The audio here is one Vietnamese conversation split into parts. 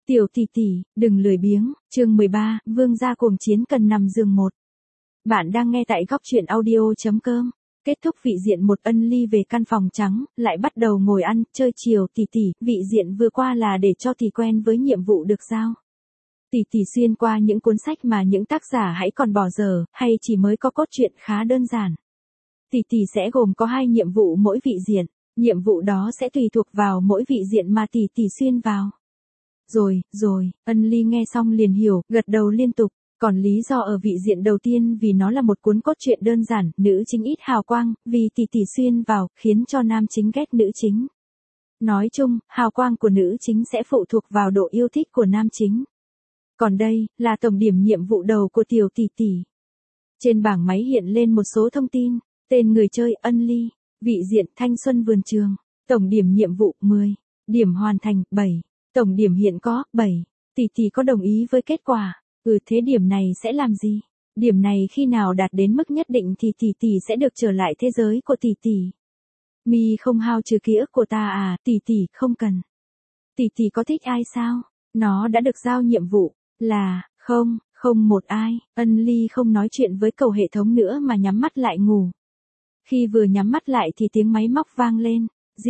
Tiểu tỷ tỷ, đừng lười biếng, chương 13, vương gia cuồng chiến cần nằm giường 1. Bạn đang nghe tại góc truyện audio.com. Kết thúc vị diện một ân ly về căn phòng trắng, lại bắt đầu ngồi ăn, chơi chiều tỷ tỷ, vị diện vừa qua là để cho tỷ quen với nhiệm vụ được giao. Tỷ tỷ xuyên qua những cuốn sách mà những tác giả hãy còn bỏ dở, hay chỉ mới có cốt truyện khá đơn giản. Tỷ tỷ sẽ gồm có 2 nhiệm vụ mỗi vị diện, nhiệm vụ đó sẽ tùy thuộc vào mỗi vị diện mà tỷ tỷ xuyên vào. Rồi, ân ly nghe xong liền hiểu, gật đầu liên tục. Còn lý do ở vị diện đầu tiên vì nó là một cuốn cốt truyện đơn giản, nữ chính ít hào quang, vì tỷ tỷ xuyên vào, khiến cho nam chính ghét nữ chính. Nói chung, hào quang của nữ chính sẽ phụ thuộc vào độ yêu thích của nam chính. Còn đây, là tổng điểm nhiệm vụ đầu của tiểu tỷ tỷ. Trên bảng máy hiện lên một số thông tin, tên người chơi ân ly, vị diện thanh xuân vườn trường, tổng điểm nhiệm vụ 10, điểm hoàn thành 7. Tổng điểm hiện có 7, tỷ tỷ có đồng ý với kết quả, thế điểm này sẽ làm gì? Điểm này khi nào đạt đến mức nhất định thì tỷ tỷ sẽ được trở lại thế giới của tỷ tỷ. Mi không hao trừ ký ức của ta à, tỷ tỷ không cần. Tỷ tỷ có thích ai sao? Nó đã được giao nhiệm vụ, là, không một ai, ân ly không nói chuyện với cầu hệ thống nữa mà nhắm mắt lại ngủ. Khi vừa nhắm mắt lại thì tiếng máy móc vang lên.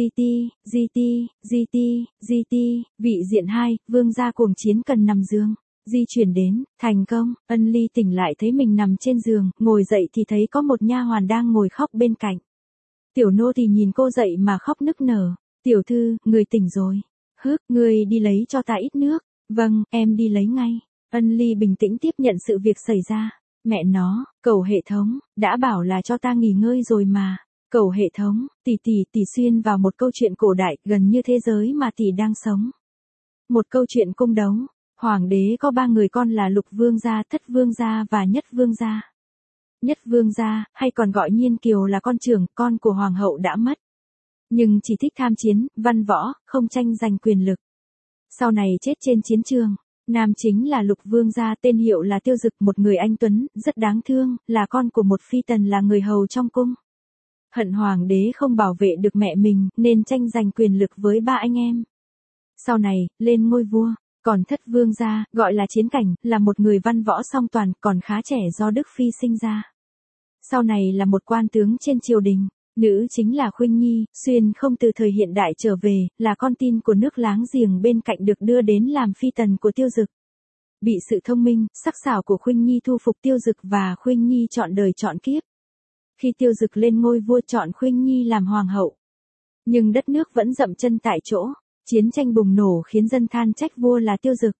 GT, vị diện 2, vương gia cuồng chiến cần nằm giường. Di chuyển đến, thành công, ân ly tỉnh lại thấy mình nằm trên giường, ngồi dậy thì thấy có một nha hoàn đang ngồi khóc bên cạnh. Tiểu nô thì nhìn cô dậy mà khóc nức nở. Tiểu thư, người tỉnh rồi. Người đi lấy cho ta ít nước. Vâng, em đi lấy ngay. Ân ly bình tĩnh tiếp nhận sự việc xảy ra. Mẹ nó, cầu hệ thống, đã bảo là cho ta nghỉ ngơi rồi mà. Cầu hệ thống, tỷ xuyên vào một câu chuyện cổ đại gần như thế giới mà tỷ đang sống. Một câu chuyện cung đấu. Hoàng đế có 3 người con là Lục Vương gia, Thất Vương gia và Nhất Vương gia. Nhất Vương gia, hay còn gọi Nhiên Kiều là con trưởng, con của Hoàng hậu đã mất. Nhưng chỉ thích tham chiến, văn võ, không tranh giành quyền lực. Sau này chết trên chiến trường. Nam chính là Lục Vương gia, tên hiệu là Tiêu Dực, một người anh tuấn, rất đáng thương, là con của một phi tần là người hầu trong cung. Hận hoàng đế không bảo vệ được mẹ mình, nên tranh giành quyền lực với 3 anh em. Sau này, lên ngôi vua. Còn Thất Vương gia, gọi là Chiến Cảnh, là một người văn võ song toàn, còn khá trẻ do Đức Phi sinh ra. Sau này là một quan tướng trên triều đình. Nữ chính là Khuynh Nhi, xuyên không từ thời hiện đại trở về, là con tin của nước láng giềng bên cạnh được đưa đến làm phi tần của Tiêu Dực. Bị sự thông minh, sắc sảo của Khuynh Nhi thu phục Tiêu Dực và Khuynh Nhi chọn đời chọn kiếp. Khi Tiêu Dực lên ngôi vua chọn Khuynh Nhi làm hoàng hậu. Nhưng đất nước vẫn dậm chân tại chỗ. Chiến tranh bùng nổ khiến dân than trách vua là Tiêu Dực.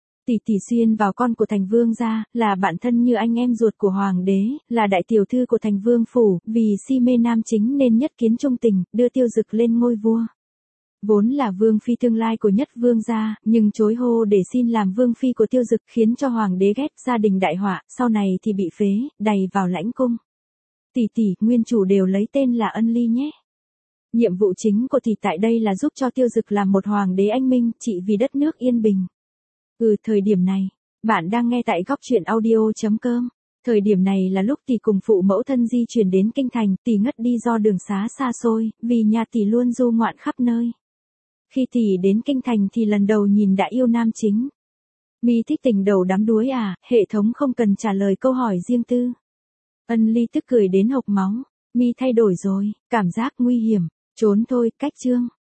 Tỷ xuyên vào con của thành vương gia, là bạn thân như anh em ruột của hoàng đế, là đại tiểu thư của thành vương phủ, vì si mê nam chính nên nhất kiến trung tình, đưa Tiêu Dực lên ngôi vua. Vốn là vương phi tương lai của Nhất Vương gia, nhưng chối hô để xin làm vương phi của Tiêu Dực khiến cho hoàng đế ghét, gia đình đại họa, sau này thì bị phế, đày vào lãnh cung. Tỷ, nguyên chủ đều lấy tên là ân ly nhé. Nhiệm vụ chính của tỷ tại đây là giúp cho Tiêu Dực làm một hoàng đế anh minh, trị vì đất nước yên bình. Thời điểm này, bạn đang nghe tại góc truyện audio.com. Thời điểm này là lúc tỷ cùng phụ mẫu thân di chuyển đến kinh thành, tỷ ngất đi do đường xá xa xôi, vì nhà tỷ luôn du ngoạn khắp nơi. Khi tỷ đến kinh thành thì lần đầu nhìn đã yêu nam chính. Mi thích tình đầu đắm đuối à, hệ thống không cần trả lời câu hỏi riêng tư. Ân ly tức cười đến hộc máu. Mi thay đổi rồi, cảm giác nguy hiểm. Trốn thôi, cách chương.